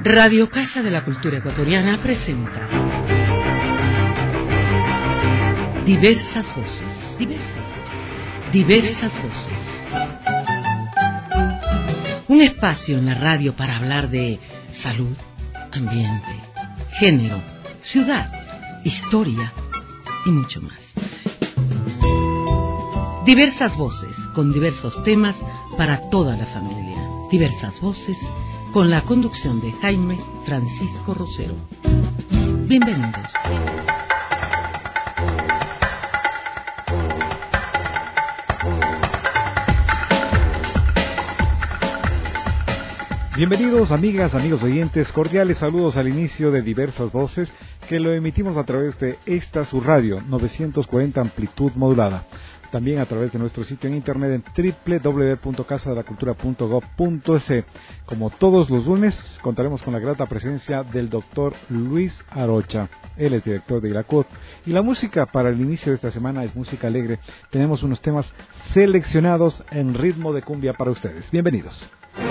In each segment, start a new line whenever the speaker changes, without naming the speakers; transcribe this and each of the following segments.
Radio Casa de la Cultura Ecuatoriana presenta Diversas Voces. Diversas Voces. Un espacio en la radio para hablar de salud, ambiente, género, ciudad, historia y mucho más. Diversas voces con diversos temas para toda la familia. Diversas voces con la conducción de Jaime Francisco Rosero. Bienvenidos.
Bienvenidos amigas, amigos oyentes, cordiales saludos al inicio de Diversas Voces, que lo emitimos a través de esta su radio 940 amplitud modulada. También a través de nuestro sitio en internet en www.casadelacultura.gov.es. Como todos los lunes, contaremos con la grata presencia del doctor Luis Arocha. Él es director de ILACUT. Y la música para el inicio de esta semana es música alegre. Tenemos unos temas seleccionados en ritmo de cumbia para ustedes. Bienvenidos.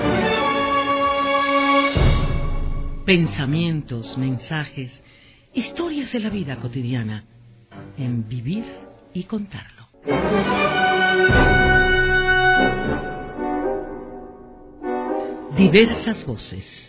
Pensamientos, mensajes, historias de la vida cotidiana en Vivir y Contarlo. Diversas voces.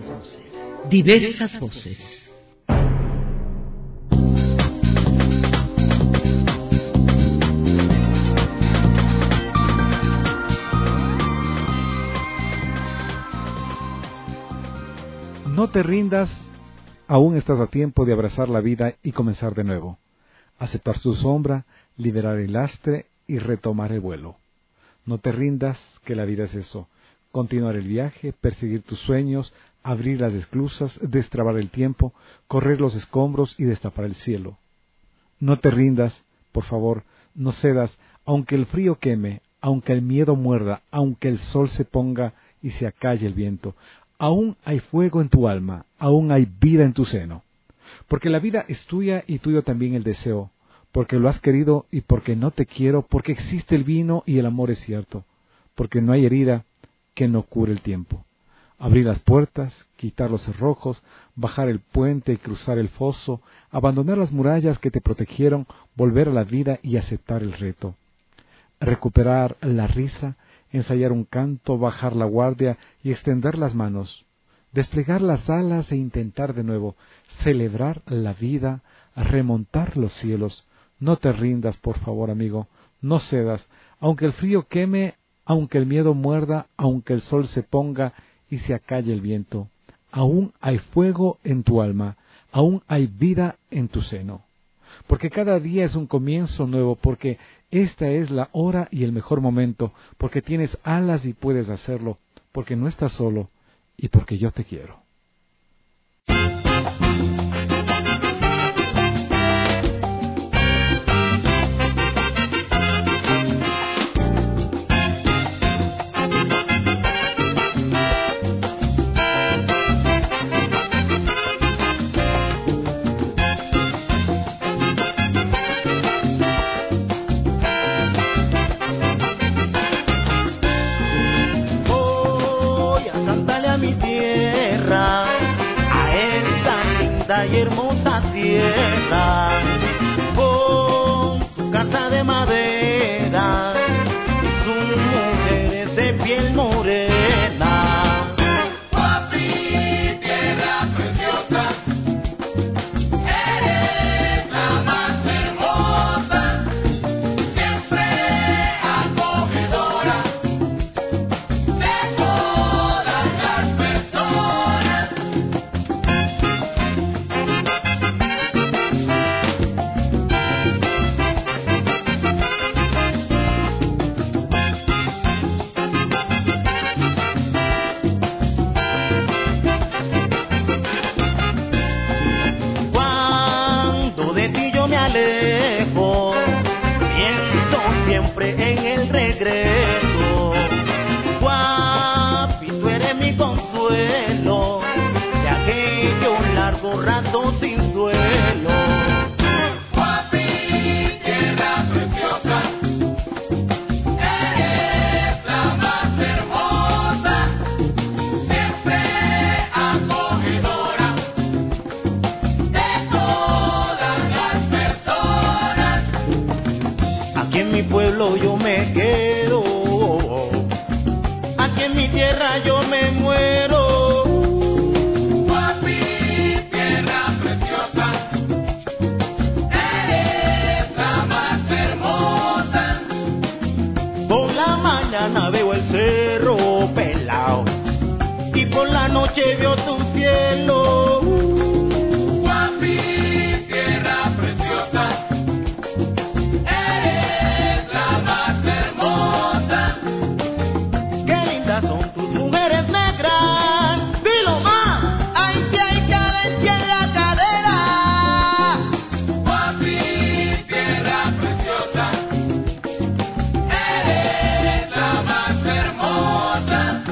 No te rindas, aún estás a tiempo de abrazar la vida y comenzar de nuevo. Aceptar su sombra, liberar el lastre y retomar el vuelo. No te rindas, que la vida es eso. Continuar el viaje, perseguir tus sueños, abrir las esclusas, destrabar el tiempo, correr los escombros y destapar el cielo. No te rindas, por favor, no cedas, aunque el frío queme, aunque el miedo muerda, aunque el sol se ponga y se acalle el viento. Aún hay fuego en tu alma, aún hay vida en tu seno. Porque la vida es tuya y tuyo también el deseo, porque lo has querido y porque no te quiero, porque existe el vino y el amor es cierto, porque no hay herida que no cure el tiempo. Abrir las puertas, quitar los cerrojos, bajar el puente y cruzar el foso, abandonar las murallas que te protegieron, volver a la vida y aceptar el reto. Recuperar la risa, ensayar un canto, bajar la guardia y extender las manos. Desplegar las alas e intentar de nuevo, celebrar la vida, remontar los cielos. No te rindas, por favor, amigo, no cedas, aunque el frío queme, aunque el miedo muerda, aunque el sol se ponga y se acalle el viento. Aún hay fuego en tu alma, aún hay vida en tu seno. Porque cada día es un comienzo nuevo, porque esta es la hora y el mejor momento, porque tienes alas y puedes hacerlo, porque no estás solo y porque yo te quiero.
Y hermosa tierra, con su casa de madera y sus mujeres de piel morena.
Oh, mi tierra preciosa, eres la más hermosa, siempre acogedora de todas las personas.
noche vio tu cielo.
Guapi, tierra preciosa, eres la más hermosa.
Qué lindas son tus mujeres negras. Dilo más. Ay, que hay cadencia en la cadera.
Guapi, tierra preciosa, eres la más hermosa.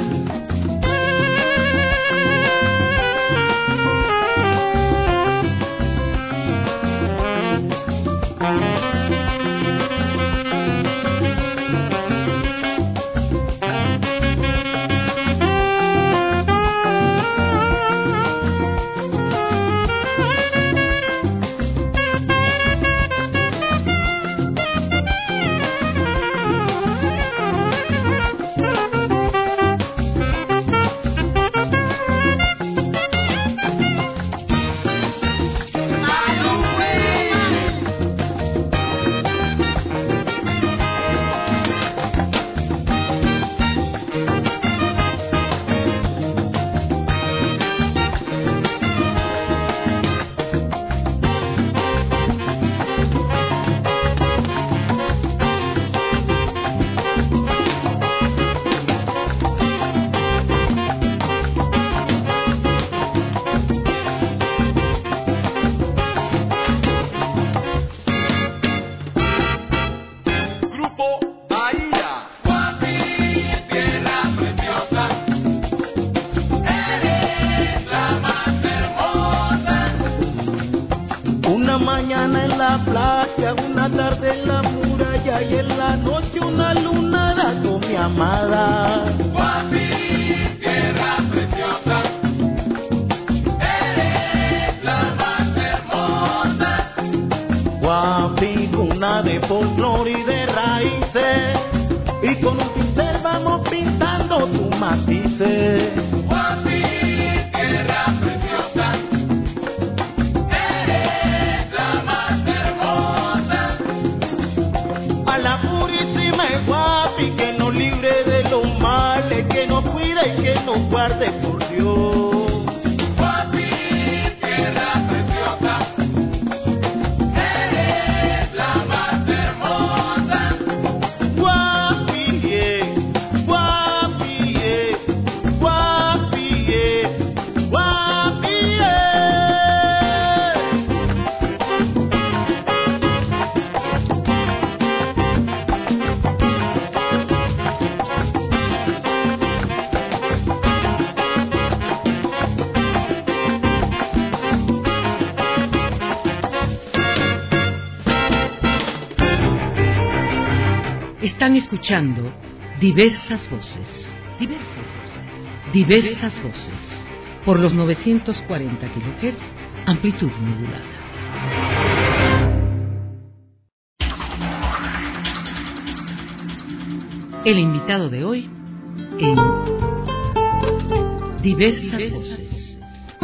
Grupo Bahía.
Guapi, tierra preciosa, eres la más hermosa.
Una mañana en la playa, una tarde en la muralla y en la noche una lunada con mi amada.
Guapi, tierra preciosa, eres la más hermosa.
Guapi, cuna de folclor y de raíces, y con un pincel vamos pintando tus matices.
Guapi, tierra preciosa, eres la más hermosa.
A la purísima Guapi, que nos libre de los males, que nos cuide y que nos guarde por Dios.
Guapi, tierra preciosa, eres la más hermosa.
Guapi, Guapi, Guapi, Guapi.
Están escuchando diversas voces, diversas voces, por los 940 kHz, amplitud modulada. El invitado de hoy en Diversas Voces.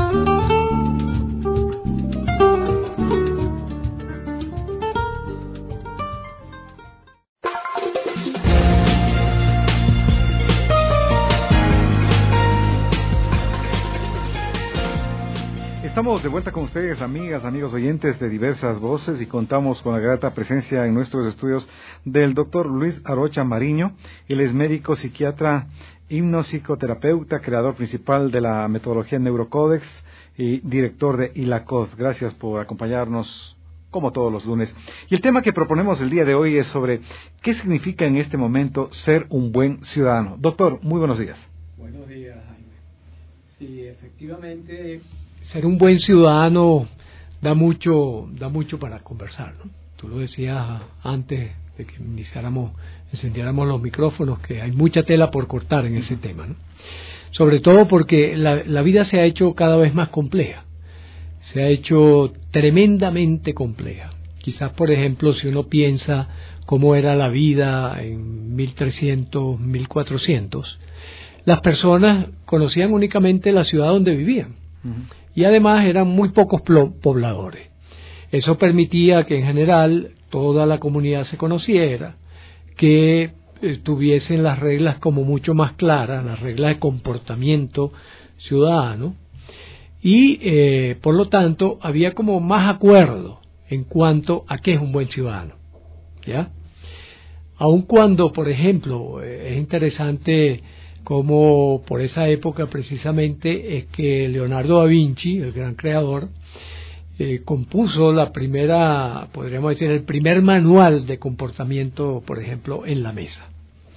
Estamos de vuelta con ustedes, amigas, amigos oyentes de Diversas Voces, y contamos con la grata presencia en nuestros estudios del doctor Luis Arocha Mariño. Él es médico, psiquiatra, hipnopsicoterapeuta, creador principal de la metodología Neurocódex y director de ILACOD. Gracias por acompañarnos como todos los lunes. Y el tema que proponemos el día de hoy es sobre qué significa en este momento ser un buen ciudadano. Doctor, muy buenos días.
Buenos días, Jaime. Sí, efectivamente, ser un buen ciudadano da mucho para conversar, ¿no? Tú lo decías antes de que encendiéramos los micrófonos, que hay mucha tela por cortar en ese tema, ¿no? Sobre todo porque la vida se ha hecho cada vez más compleja, se ha hecho tremendamente compleja. Quizás, por ejemplo, si uno piensa cómo era la vida en 1300, 1400, las personas conocían únicamente la ciudad donde vivían. Y además eran muy pocos pobladores. Eso permitía que en general toda la comunidad se conociera, que tuviesen las reglas como mucho más claras, las reglas de comportamiento ciudadano, y por lo tanto había como más acuerdo en cuanto a qué es un buen ciudadano, ¿ya? Aun cuando, por ejemplo, es interesante como por esa época precisamente es que Leonardo da Vinci, el gran creador, compuso la primera, podríamos decir, el primer manual de comportamiento, por ejemplo, en la mesa.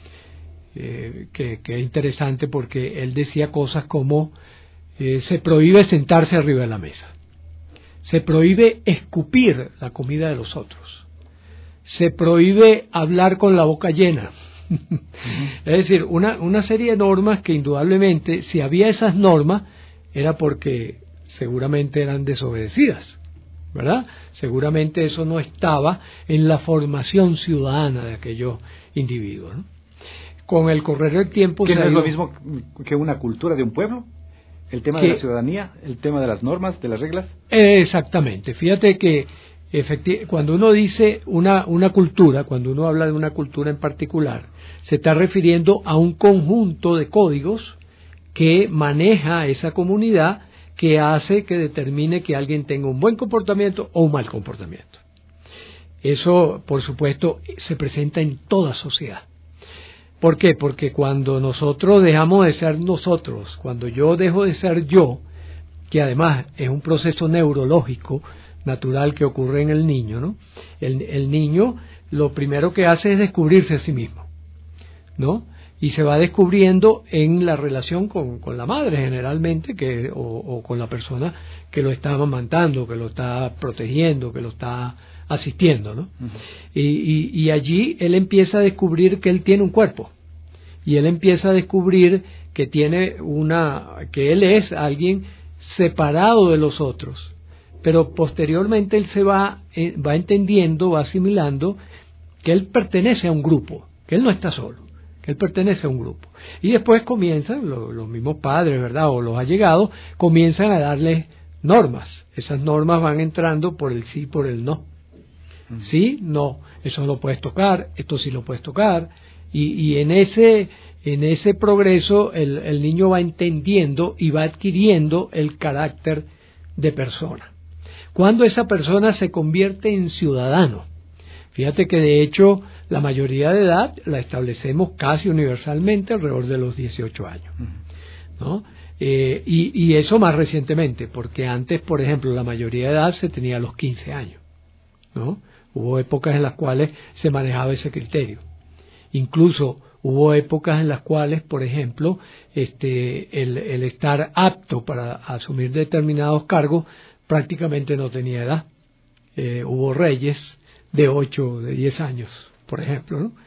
Que es interesante porque él decía cosas como se prohíbe sentarse arriba de la mesa, se prohíbe escupir la comida de los otros, se prohíbe hablar con la boca llena. Es decir, una serie de normas que indudablemente, si había esas normas, era porque seguramente eran desobedecidas, ¿verdad? Seguramente eso no estaba en la formación ciudadana de aquellos individuos, ¿no? Con el correr del tiempo...
¿Que no es lo mismo que una cultura de un pueblo? ¿El tema de la ciudadanía? ¿El tema de las normas, de las reglas?
Exactamente. Fíjate que cuando uno dice una cultura, cuando uno habla de una cultura en particular, se está refiriendo a un conjunto de códigos que maneja esa comunidad, que hace que determine que alguien tenga un buen comportamiento o un mal comportamiento. Eso, por supuesto, se presenta en toda sociedad. ¿Por qué? Porque cuando nosotros dejamos de ser nosotros, cuando yo dejo de ser yo, que además es un proceso neurológico natural que ocurre en el niño, ¿no? El niño lo primero que hace es descubrirse a sí mismo, ¿no? Y se va descubriendo en la relación con la madre generalmente, o con la persona que lo está amamantando, que lo está protegiendo, que lo está asistiendo, ¿no? Uh-huh. Y allí él empieza a descubrir que él tiene un cuerpo, y él empieza a descubrir que que él es alguien separado de los otros, pero posteriormente él se va entendiendo, va asimilando que él pertenece a un grupo, que él no está solo, que él pertenece a un grupo. Y después comienzan los mismos padres, ¿verdad?, o los allegados, comienzan a darle normas. Esas normas van entrando por el sí, por el no. Sí, no, eso no lo puedes tocar, esto sí lo puedes tocar, y en ese progreso el niño va entendiendo y va adquiriendo el carácter de persona. Cuando esa persona se convierte en ciudadano, fíjate que de hecho la mayoría de edad la establecemos casi universalmente alrededor de los 18 años, ¿no? Y eso más recientemente, porque antes, por ejemplo, la mayoría de edad se tenía a los 15 años, ¿no? Hubo épocas en las cuales se manejaba ese criterio. Incluso hubo épocas en las cuales, por ejemplo, el estar apto para asumir determinados cargos prácticamente no tenía edad. Hubo reyes de 8 o de 10 años, por ejemplo, ¿no?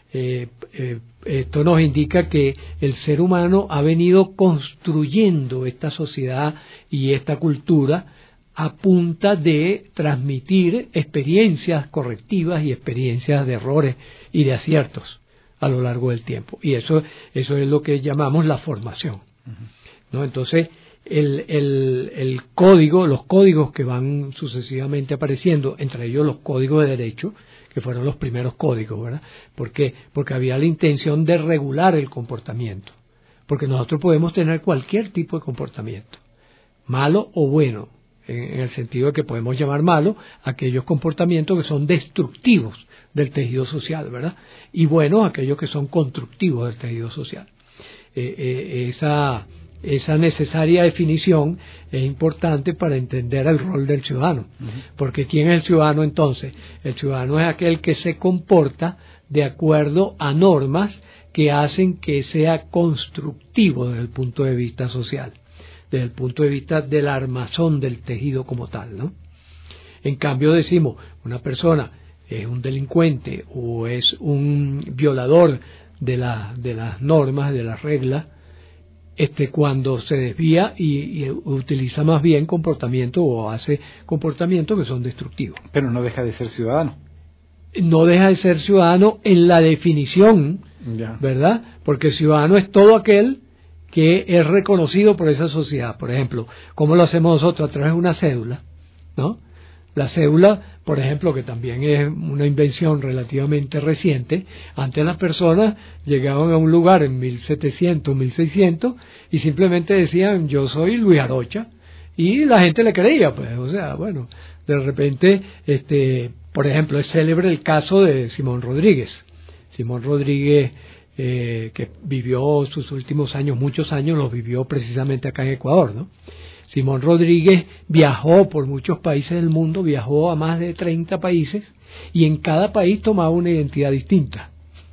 Esto nos indica que el ser humano ha venido construyendo esta sociedad y esta cultura a punta de transmitir experiencias correctivas y experiencias de errores y de aciertos a lo largo del tiempo. Y eso es lo que llamamos la formación, ¿no? Entonces, el código, los códigos que van sucesivamente apareciendo, entre ellos los códigos de derecho, que fueron los primeros códigos, ¿verdad? ¿Por qué? Porque había la intención de regular el comportamiento. Porque nosotros podemos tener cualquier tipo de comportamiento, malo o bueno, en el sentido de que podemos llamar malo aquellos comportamientos que son destructivos del tejido social, ¿verdad? Y bueno, aquellos que son constructivos del tejido social. Esa necesaria definición es importante para entender el rol del ciudadano. Porque ¿quién es el ciudadano entonces? El ciudadano es aquel que se comporta de acuerdo a normas que hacen que sea constructivo desde el punto de vista social, desde el punto de vista del armazón del tejido como tal, ¿no? En cambio decimos, una persona es un delincuente o es un violador de las normas, de las reglas, cuando se desvía y utiliza más bien comportamiento o hace comportamientos que son destructivos.
Pero no deja de ser ciudadano.
No deja de ser ciudadano en la definición, ¿verdad? Porque ciudadano es todo aquel que es reconocido por esa sociedad. Por ejemplo, ¿cómo lo hacemos nosotros? A través de una cédula, ¿no? La cédula, por ejemplo, que también es una invención relativamente reciente, antes las personas llegaban a un lugar en 1700, 1600 y simplemente decían yo soy Luis Arocha y la gente le creía, pues, o sea, bueno, de repente, por ejemplo, es célebre el caso de Simón Rodríguez. Simón Rodríguez, que vivió sus últimos años, muchos años los vivió precisamente acá en Ecuador, ¿no? Simón Rodríguez viajó por muchos países del mundo, viajó a más de 30 países y en cada país tomaba una identidad distinta.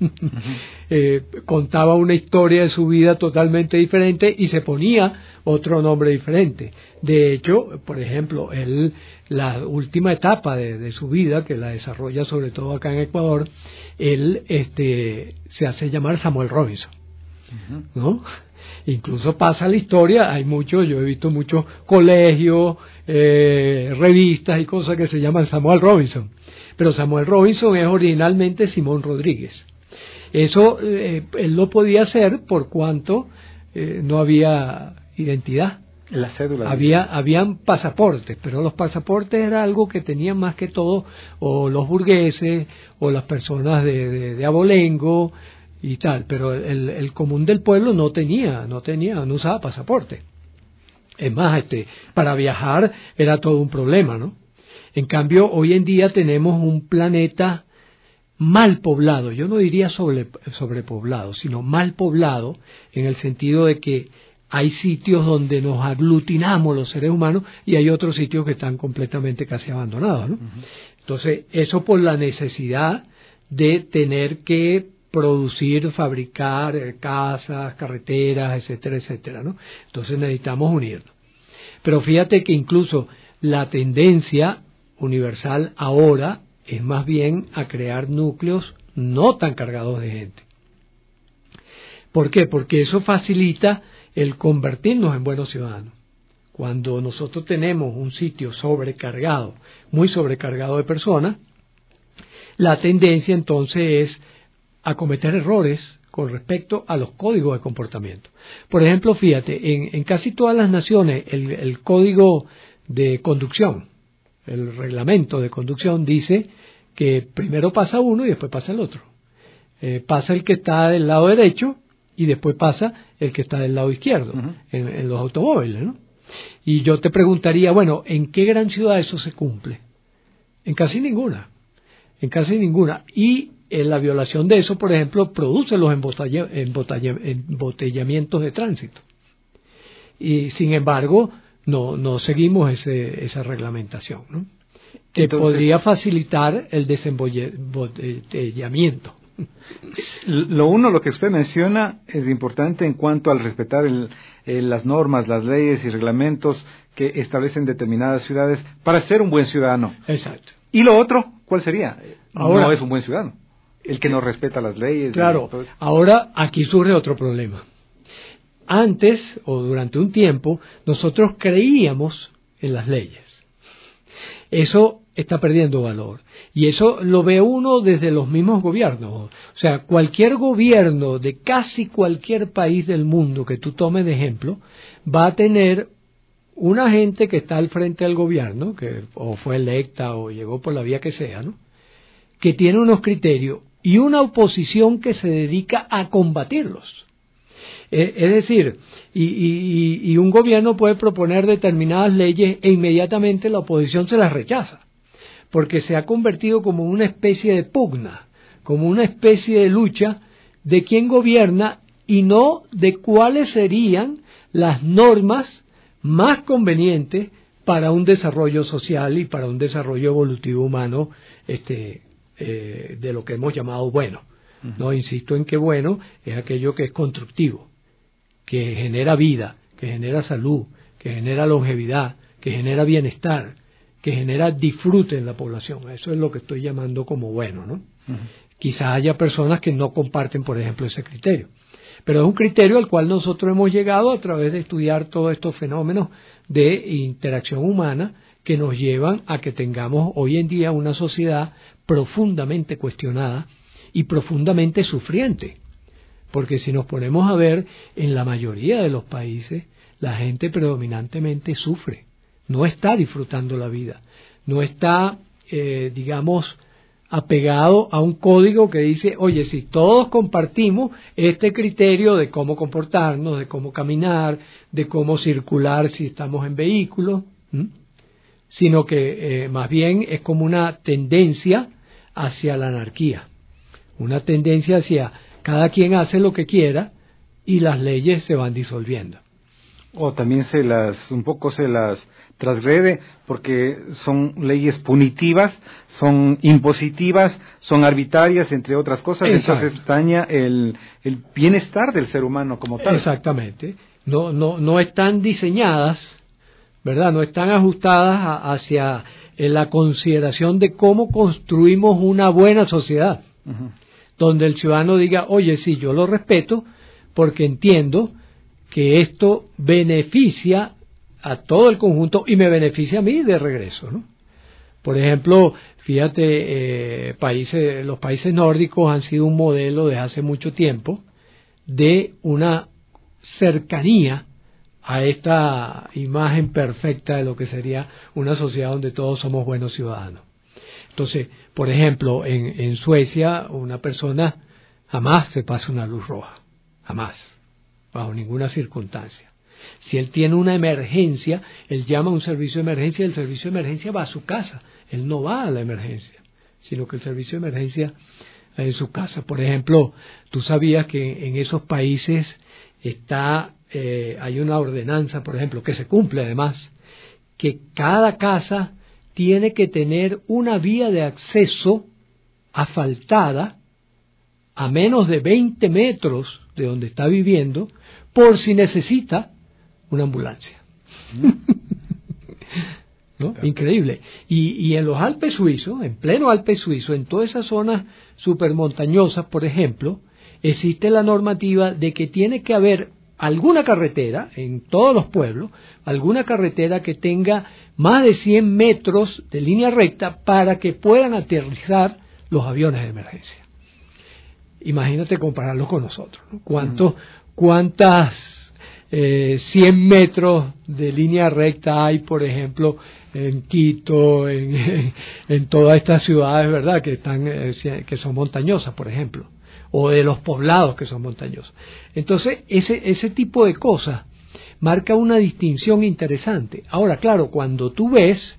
Contaba una historia de su vida totalmente diferente y se ponía otro nombre diferente. De hecho, por ejemplo, la última etapa de su vida, que la desarrolla sobre todo acá en Ecuador, él se hace llamar Samuel Robinson, ¿no? Incluso pasa la historia, yo he visto muchos colegios, revistas y cosas que se llaman Samuel Robinson, pero Samuel Robinson es originalmente Simón Rodríguez. Eso él lo podía hacer por cuanto no había identidad.
La cédula.
Habían pasaportes, pero los pasaportes era algo que tenían más que todo o los burgueses o las personas de abolengo y tal, pero el común del pueblo no usaba pasaporte. Es más, para viajar era todo un problema, ¿no? En cambio, hoy en día tenemos un planeta mal poblado, yo no diría sobrepoblado, sino mal poblado, en el sentido de que hay sitios donde nos aglutinamos los seres humanos y hay otros sitios que están completamente casi abandonados, ¿no? Entonces, eso por la necesidad de tener que producir, fabricar casas, carreteras, etcétera, etcétera, ¿no? Entonces necesitamos unirnos. Pero fíjate que incluso la tendencia universal ahora es más bien a crear núcleos no tan cargados de gente. ¿Por qué? Porque eso facilita el convertirnos en buenos ciudadanos. Cuando nosotros tenemos un sitio sobrecargado, muy sobrecargado de personas, la tendencia entonces es a cometer errores con respecto a los códigos de comportamiento. Por ejemplo, fíjate, en casi todas las naciones el código de conducción, el reglamento de conducción dice que primero pasa uno y después pasa el otro. Pasa el que está del lado derecho y después pasa el que está del lado izquierdo, en los automóviles, ¿no? Y yo te preguntaría, bueno, ¿en qué gran ciudad eso se cumple? En casi ninguna. Y la violación de eso, por ejemplo, produce los embotellamientos de tránsito. Y sin embargo, no seguimos esa reglamentación, ¿no? Que podría facilitar el desembotellamiento.
Lo que usted menciona es importante en cuanto al respetar las normas, las leyes y reglamentos que establecen determinadas ciudades para ser un buen ciudadano.
Exacto.
¿Y lo otro? ¿Cuál sería?
Ahora,
no es un buen ciudadano. El que no respeta las leyes.
Claro. Ahora aquí surge otro problema. Antes, o durante un tiempo, nosotros creíamos en las leyes. Eso está perdiendo valor. Y eso lo ve uno desde los mismos gobiernos. O sea, cualquier gobierno de casi cualquier país del mundo que tú tomes de ejemplo, va a tener una gente que está al frente del gobierno, que o fue electa o llegó por la vía que sea, ¿no? Que tiene unos criterios y una oposición que se dedica a combatirlos. Es decir, y un gobierno puede proponer determinadas leyes e inmediatamente la oposición se las rechaza, porque se ha convertido como una especie de pugna, como una especie de lucha de quién gobierna y no de cuáles serían las normas más convenientes para un desarrollo social y para un desarrollo evolutivo humano de lo que hemos llamado bueno. No insisto en que bueno es aquello que es constructivo, que genera vida, que genera salud, que genera longevidad, que genera bienestar, que genera disfrute en la población. Eso es lo que estoy llamando como bueno, ¿no? Quizás haya personas que no comparten, por ejemplo, ese criterio. Pero es un criterio al cual nosotros hemos llegado a través de estudiar todos estos fenómenos de interacción humana que nos llevan a que tengamos hoy en día una sociedad profundamente cuestionada y profundamente sufriente. Porque si nos ponemos a ver, en la mayoría de los países, la gente predominantemente sufre, no está disfrutando la vida. no está, digamos, apegado a un código que dice, oye, si todos compartimos este criterio de cómo comportarnos, de cómo caminar, de cómo circular si estamos en vehículos, sino que más bien es como una tendencia hacia la anarquía, una tendencia hacia cada quien hace lo que quiera y las leyes se van disolviendo.
O también se las transgrede porque son leyes punitivas, son impositivas, son arbitrarias, entre otras cosas.
Exacto.
Entonces daña el bienestar del ser humano como tal.
Exactamente. No están diseñadas, ¿verdad? No están ajustadas hacia la consideración de cómo construimos una buena sociedad, donde el ciudadano diga, oye, sí, yo lo respeto porque entiendo que esto beneficia a todo el conjunto y me beneficia a mí de regreso, ¿no? Por ejemplo, fíjate, los países nórdicos han sido un modelo desde hace mucho tiempo de una cercanía a esta imagen perfecta de lo que sería una sociedad donde todos somos buenos ciudadanos. Entonces, por ejemplo, en Suecia una persona jamás se pasa una luz roja, jamás, bajo ninguna circunstancia. Si él tiene una emergencia, él llama a un servicio de emergencia y el servicio de emergencia va a su casa. Él no va a la emergencia, sino que el servicio de emergencia es en su casa. Por ejemplo, tú sabías que en esos países hay una ordenanza, por ejemplo, que se cumple además, que cada casa tiene que tener una vía de acceso asfaltada a menos de 20 metros de donde está viviendo, por si necesita una ambulancia. ¿No? Increíble. Y en los Alpes suizos, en pleno Alpes suizo, en todas esas zonas supermontañosas, por ejemplo, existe la normativa de que tiene que haber alguna carretera, en todos los pueblos, alguna carretera que tenga más de 100 metros de línea recta para que puedan aterrizar los aviones de emergencia. Imagínate compararlo con nosotros, ¿no? ¿Cuántas 100 metros de línea recta hay, por ejemplo, en Quito, en todas estas ciudades, ¿verdad?, que son montañosas, por ejemplo, o de los poblados que son montañosos. Entonces, ese tipo de cosas marca una distinción interesante. Ahora, claro, cuando tú ves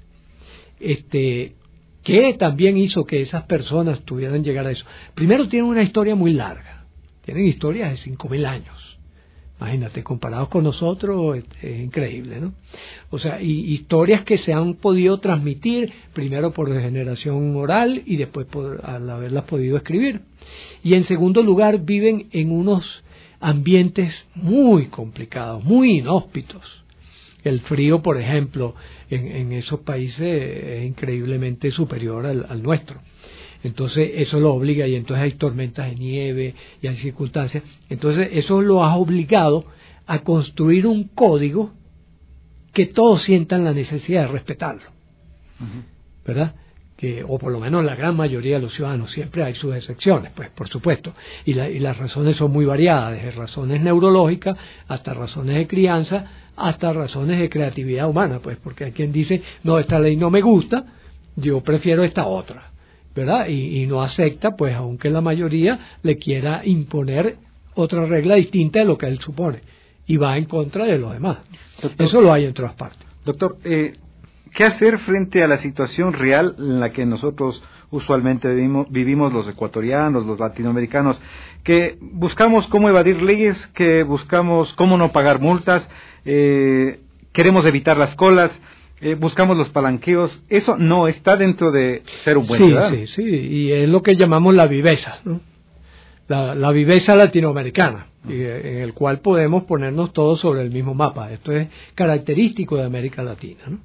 ¿qué también hizo que esas personas tuvieran llegar a eso? Primero, tienen una historia muy larga. Tienen historias de 5.000 años. Imagínate, comparados con nosotros, es increíble, ¿no? O sea, y historias que se han podido transmitir, primero por generación oral y después al haberlas podido escribir. Y en segundo lugar, viven en unos ambientes muy complicados, muy inhóspitos. El frío, por ejemplo, en esos países es increíblemente superior al nuestro. Entonces eso lo obliga, y entonces hay tormentas de nieve y hay circunstancias. Entonces eso lo ha obligado a construir un código que todos sientan la necesidad de respetarlo, ¿verdad? O por lo menos la gran mayoría de los ciudadanos. Siempre hay sus excepciones, pues, por supuesto, y las razones son muy variadas, desde razones neurológicas hasta razones de crianza, hasta razones de creatividad humana, pues, porque hay quien dice, no, esta ley no me gusta, yo prefiero esta otra, ¿verdad? Y no acepta, pues, aunque la mayoría le quiera imponer otra regla distinta de lo que él supone, y va en contra de los demás. Doctor, eso lo hay en todas partes.
Doctor, ¿qué hacer frente a la situación real en la que nosotros usualmente vivimos los ecuatorianos, los latinoamericanos, que buscamos cómo evadir leyes, que buscamos cómo no pagar multas, queremos evitar las colas, buscamos los palanqueos? Eso no está dentro de ser un buen ciudadano.
Sí, y es lo que llamamos la viveza, ¿no? La viveza latinoamericana, en el cual podemos ponernos todos sobre el mismo mapa. Esto es característico de América Latina, ¿no?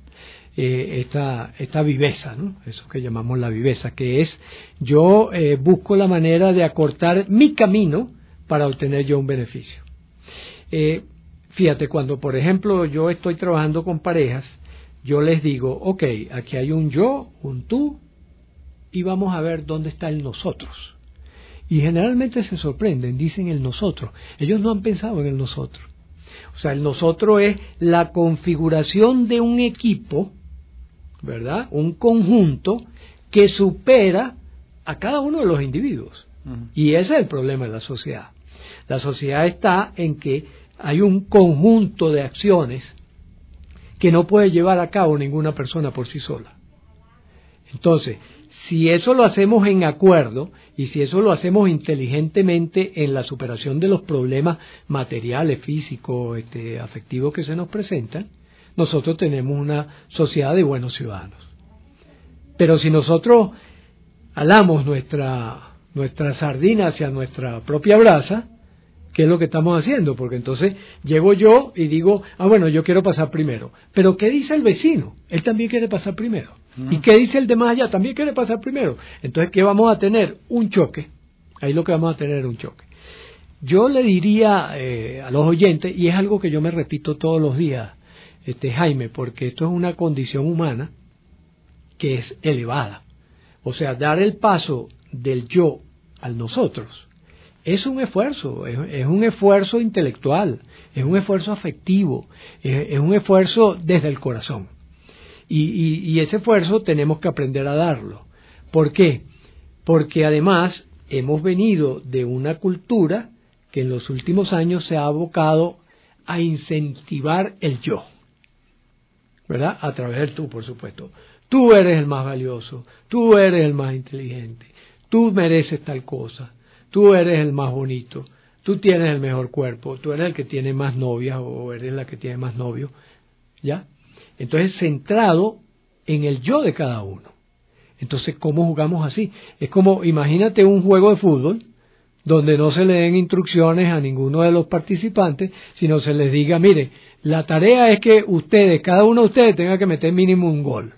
Esta viveza, ¿no? Eso que llamamos la viveza, que es yo busco la manera de acortar mi camino para obtener yo un beneficio. Fíjate, cuando por ejemplo yo estoy trabajando con parejas, yo les digo, ok, aquí hay un yo, un tú, y vamos a ver dónde está el nosotros. Y generalmente se sorprenden, dicen el nosotros. Ellos no han pensado en el nosotros. O sea, el nosotros es la configuración de un equipo ¿verdad? Un conjunto que supera a cada uno de los individuos. Y ese es el problema de la sociedad. La sociedad está en que hay un conjunto de acciones que no puede llevar a cabo ninguna persona por sí sola. Entonces, si eso lo hacemos en acuerdo y si eso lo hacemos inteligentemente en la superación de los problemas materiales, físicos, afectivos que se nos presentan, nosotros tenemos una sociedad de buenos ciudadanos. Pero si nosotros alamos nuestra sardina hacia nuestra propia brasa, ¿qué es lo que estamos haciendo? Porque entonces llego yo y digo, bueno, yo quiero pasar primero. Pero ¿qué dice el vecino? Él también quiere pasar primero. ¿Y qué dice el de más allá? También quiere pasar primero. Entonces, ¿qué vamos a tener? Un choque. Ahí lo que vamos a tener es un choque. Yo le diría a los oyentes, y es algo que yo me repito todos los días, Jaime, porque esto es una condición humana que es elevada. O sea, dar el paso del yo al nosotros es un esfuerzo, es un esfuerzo intelectual, es un esfuerzo afectivo, es un esfuerzo desde el corazón. Y ese esfuerzo tenemos que aprender a darlo. ¿Por qué? Porque además hemos venido de una cultura que en los últimos años se ha abocado a incentivar el yo, ¿verdad? A través del tú, por supuesto. Tú eres el más valioso, tú eres el más inteligente, tú mereces tal cosa, tú eres el más bonito, tú tienes el mejor cuerpo, tú eres el que tiene más novias o eres la que tiene más novios, ¿ya? Entonces, centrado en el yo de cada uno. Entonces, ¿cómo jugamos así? Es como, imagínate un juego de fútbol donde no se le den instrucciones a ninguno de los participantes, sino se les diga, mire, la tarea es que ustedes, cada uno de ustedes tenga que meter mínimo un gol.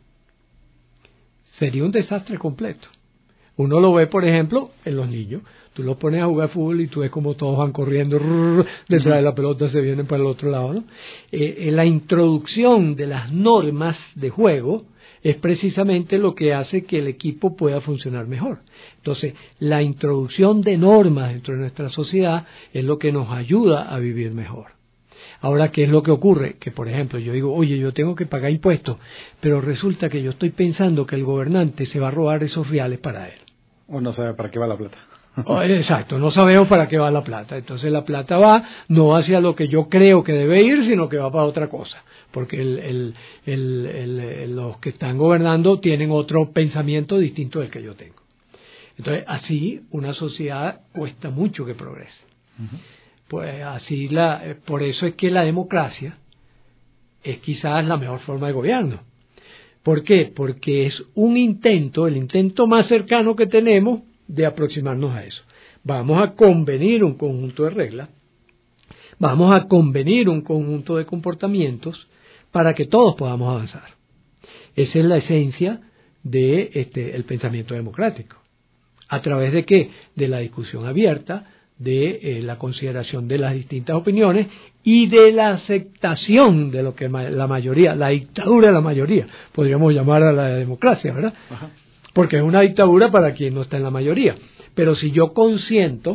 Sería un desastre completo. Uno lo ve, por ejemplo, en los niños. Tú los pones a jugar fútbol y tú ves como todos van corriendo detrás de la pelota, se vienen para el otro lado, ¿no? La introducción de las normas de juego es precisamente lo que hace que el equipo pueda funcionar mejor. Entonces, la introducción de normas dentro de nuestra sociedad es lo que nos ayuda a vivir mejor. Ahora, ¿qué es lo que ocurre? Que, por ejemplo, yo digo, oye, yo tengo que pagar impuestos, pero resulta que yo estoy pensando que el gobernante se va a robar esos reales para él.
O no sabe para qué va la plata.
Exacto, no sabemos para qué va la plata. Entonces la plata va no hacia lo que yo creo que debe ir, sino que va para otra cosa. Porque los que están gobernando tienen otro pensamiento distinto del que yo tengo. Entonces, así una sociedad cuesta mucho que progrese. Pues así por eso es que la democracia es quizás la mejor forma de gobierno. ¿Por qué? Porque es un intento, el intento más cercano que tenemos de aproximarnos a eso. Vamos a convenir un conjunto de reglas, vamos a convenir un conjunto de comportamientos para que todos podamos avanzar. Esa es la esencia de el pensamiento democrático. ¿A través de qué? De la discusión abierta, de la consideración de las distintas opiniones y de la aceptación de lo que la mayoría, la dictadura de la mayoría, podríamos llamar a la democracia, ¿verdad? Ajá. Porque es una dictadura para quien no está en la mayoría. Pero si yo consiento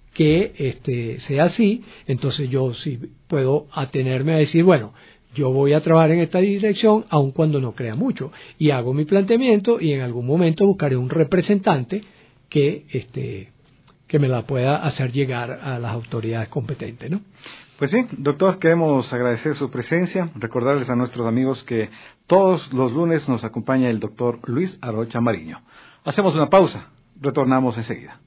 que sea así, entonces yo sí puedo atenerme a decir, bueno, yo voy a trabajar en esta dirección aun cuando no crea mucho, y hago mi planteamiento y en algún momento buscaré un representante que me la pueda hacer llegar a las autoridades competentes, ¿no?
Pues sí, doctor, queremos agradecer su presencia, recordarles a nuestros amigos que todos los lunes nos acompaña el doctor Luis Arocha Mariño. Hacemos una pausa, retornamos enseguida.